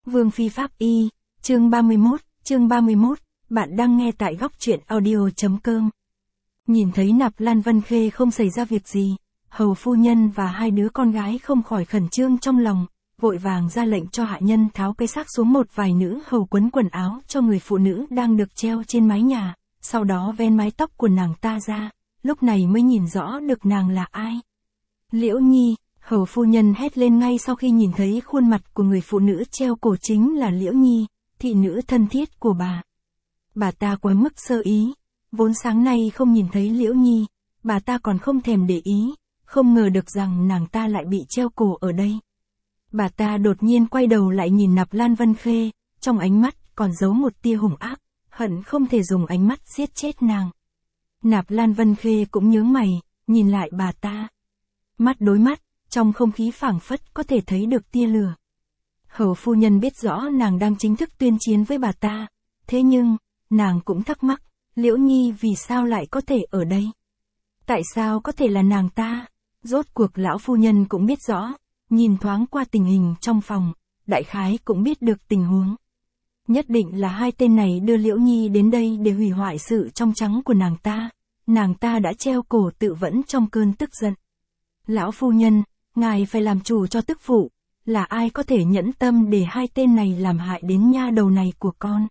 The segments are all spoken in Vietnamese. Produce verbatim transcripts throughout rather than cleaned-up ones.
Vương Phi Pháp Y, chương ba mươi mốt, chương ba mươi mốt, bạn đang nghe tại góc truyện audio.com. Nhìn thấy Nạp Lan Vân Khê không xảy ra việc gì, hầu phu nhân và hai đứa con gái không khỏi khẩn trương trong lòng, vội vàng ra lệnh cho hạ nhân tháo cái xác xuống một vài nữ hầu quấn quần áo cho người phụ nữ đang được treo trên mái nhà, sau đó ven mái tóc của nàng ta ra, lúc này mới nhìn rõ được nàng là ai. Liễu Nhi, hầu phu nhân hét lên ngay sau khi nhìn thấy khuôn mặt của người phụ nữ treo cổ chính là Liễu Nhi, thị nữ thân thiết của bà. Bà ta quá mức sơ ý, vốn sáng nay không nhìn thấy Liễu Nhi, bà ta còn không thèm để ý, không ngờ được rằng nàng ta lại bị treo cổ ở đây. Bà ta đột nhiên quay đầu lại nhìn Nạp Lan Vân Khê, trong ánh mắt còn giấu một tia hung ác, hận không thể dùng ánh mắt giết chết nàng. Nạp Lan Vân Khê cũng nhướng mày, nhìn lại bà ta. Mắt đối mắt, trong không khí phảng phất có thể thấy được tia lửa. Hầu phu nhân biết rõ nàng đang chính thức tuyên chiến với bà ta, thế nhưng, nàng cũng thắc mắc, Liễu Nhi vì sao lại có thể ở đây? Tại sao có thể là nàng ta? Rốt cuộc lão phu nhân cũng biết rõ, nhìn thoáng qua tình hình trong phòng, đại khái cũng biết được tình huống. Nhất định là hai tên này đưa Liễu Nhi đến đây để hủy hoại sự trong trắng của nàng ta, nàng ta đã treo cổ tự vẫn trong cơn tức giận. Lão phu nhân, ngài phải làm chủ cho tức phụ, là ai có thể nhẫn tâm để hai tên này làm hại đến nha đầu này của con?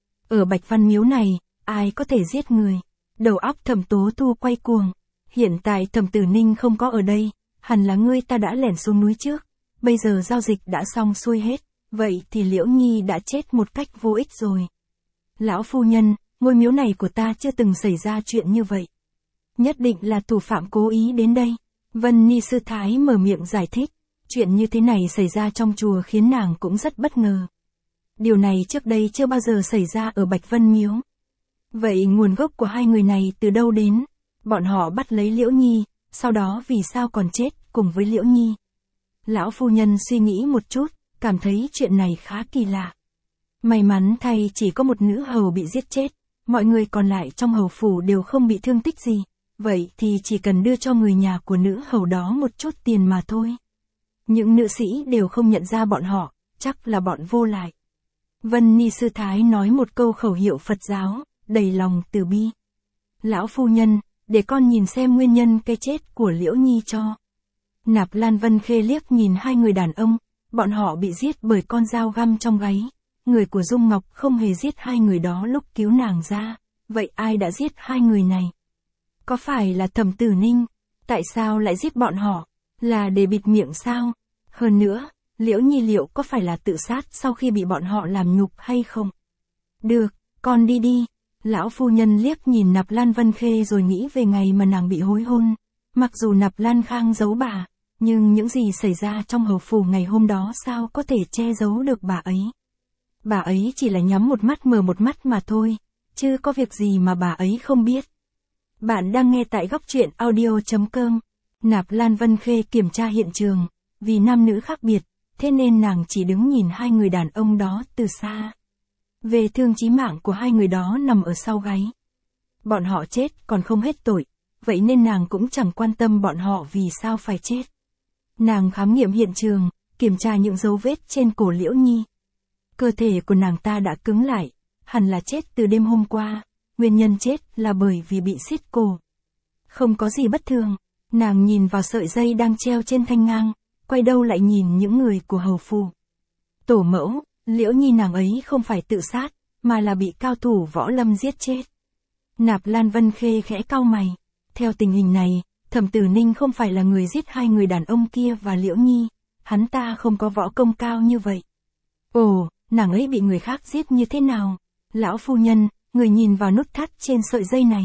Ở Bạch Văn Miếu này, ai có thể giết người? Đầu óc Thẩm Tố Thu quay cuồng, hiện tại Thẩm Tử Ninh không có ở đây, hẳn là ngươi ta đã lẻn xuống núi trước, bây giờ giao dịch đã xong xuôi hết, vậy thì Liễu Nhi đã chết một cách vô ích rồi. Lão phu nhân, ngôi miếu này của ta chưa từng xảy ra chuyện như vậy. Nhất định là thủ phạm cố ý đến đây. Vân Ni Sư Thái mở miệng giải thích, chuyện như thế này xảy ra trong chùa khiến nàng cũng rất bất ngờ. Điều này trước đây chưa bao giờ xảy ra ở Bạch Vân Miếu. Vậy nguồn gốc của hai người này từ đâu đến? Bọn họ bắt lấy Liễu Nhi, sau đó vì sao còn chết cùng với Liễu Nhi? Lão phu nhân suy nghĩ một chút, cảm thấy chuyện này khá kỳ lạ. May mắn thay chỉ có một nữ hầu bị giết chết, mọi người còn lại trong hầu phủ đều không bị thương tích gì. Vậy thì chỉ cần đưa cho người nhà của nữ hầu đó một chút tiền mà thôi. Những nữ sĩ đều không nhận ra bọn họ, chắc là bọn vô lại. Vân Ni Sư Thái nói một câu khẩu hiệu Phật giáo, đầy lòng từ bi. Lão phu nhân, để con nhìn xem nguyên nhân cái chết của Liễu Nhi cho. Nạp Lan Vân Khê liếc nhìn hai người đàn ông, bọn họ bị giết bởi con dao găm trong gáy. Người của Dung Ngọc không hề giết hai người đó lúc cứu nàng ra. Vậy ai đã giết hai người này? Có phải là Thẩm Tử Ninh? Tại sao lại giết bọn họ? Là để bịt miệng sao? Hơn nữa, Liễu Nhi liệu có phải là tự sát sau khi bị bọn họ làm nhục hay không? Được, con đi đi. Lão phu nhân liếc nhìn Nạp Lan Vân Khê rồi nghĩ về ngày mà nàng bị hối hôn. Mặc dù Nạp Lan Khang giấu bà, nhưng những gì xảy ra trong hầu phủ ngày hôm đó sao có thể che giấu được bà ấy? Bà ấy chỉ là nhắm một mắt mở một mắt mà thôi, chứ có việc gì mà bà ấy không biết. Bạn đang nghe tại góc truyện audio.com. Nạp Lan Vân Khê kiểm tra hiện trường, vì nam nữ khác biệt, thế nên nàng chỉ đứng nhìn hai người đàn ông đó từ xa. Về thương chí mạng của hai người đó nằm ở sau gáy. Bọn họ chết còn không hết tội, vậy nên nàng cũng chẳng quan tâm bọn họ vì sao phải chết. Nàng khám nghiệm hiện trường, kiểm tra những dấu vết trên cổ Liễu Nhi. Cơ thể của nàng ta đã cứng lại, hẳn là chết từ đêm hôm qua. Nguyên nhân chết là bởi vì bị xiết cổ. Không có gì bất thường, nàng nhìn vào sợi dây đang treo trên thanh ngang, quay đầu lại nhìn những người của hầu phủ. Tổ mẫu, Liễu Nhi nàng ấy không phải tự sát, mà là bị cao thủ võ lâm giết chết. Nạp Lan Vân Khê khẽ cau mày. Theo tình hình này, Thẩm Tử Ninh không phải là người giết hai người đàn ông kia và Liễu Nhi, hắn ta không có võ công cao như vậy. Ồ, nàng ấy bị người khác giết như thế nào? Lão phu nhân, người nhìn vào nút thắt trên sợi dây này.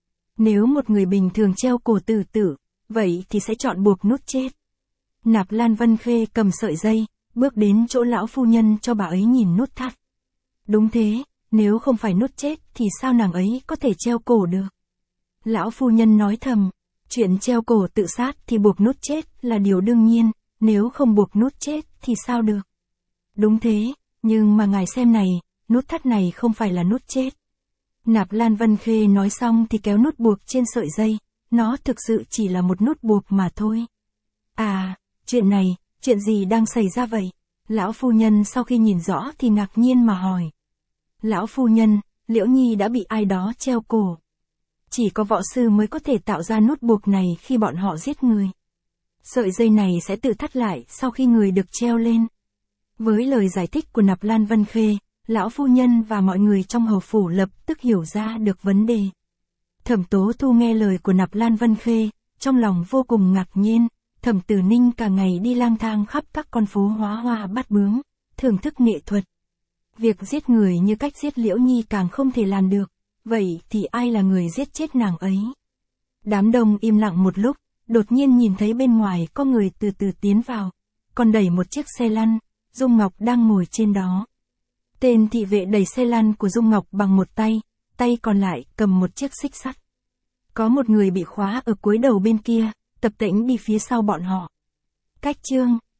Nếu một người bình thường treo cổ tự tử, vậy thì sẽ chọn buộc nút chết. Nạp Lan Vân Khê cầm sợi dây, bước đến chỗ lão phu nhân cho bà ấy nhìn nút thắt. Đúng thế, nếu không phải nút chết thì sao nàng ấy có thể treo cổ được? Lão phu nhân nói thầm, chuyện treo cổ tự sát thì buộc nút chết là điều đương nhiên, nếu không buộc nút chết thì sao được? Đúng thế, nhưng mà ngài xem này, nút thắt này không phải là nút chết. Nạp Lan Vân Khê nói xong thì kéo nút buộc trên sợi dây, nó thực sự chỉ là một nút buộc mà thôi. À, chuyện này, chuyện gì đang xảy ra vậy? Lão phu nhân sau khi nhìn rõ thì ngạc nhiên mà hỏi. Lão phu nhân, Liễu Nhi đã bị ai đó treo cổ. Chỉ có võ sư mới có thể tạo ra nút buộc này khi bọn họ giết người. Sợi dây này sẽ tự thắt lại sau khi người được treo lên. Với lời giải thích của Nạp Lan Vân Khê, lão phu nhân và mọi người trong hầu phủ lập tức hiểu ra được vấn đề. Thẩm Tố Thu nghe lời của Nạp Lan Vân Khê, trong lòng vô cùng ngạc nhiên. Thẩm Tử Ninh cả ngày đi lang thang khắp các con phố Hóa Hoa Bát Bướm, thưởng thức nghệ thuật. Việc giết người như cách giết Liễu Nhi càng không thể làm được, vậy thì ai là người giết chết nàng ấy? Đám đông im lặng một lúc, đột nhiên nhìn thấy bên ngoài có người từ từ tiến vào, còn đẩy một chiếc xe lăn, Dung Ngọc đang ngồi trên đó. Tên thị vệ đẩy xe lăn của Dung Ngọc bằng một tay, tay còn lại cầm một chiếc xích sắt. Có một người bị khóa ở cuối đầu bên kia, Tập Tĩnh đi phía sau bọn họ. Cách chương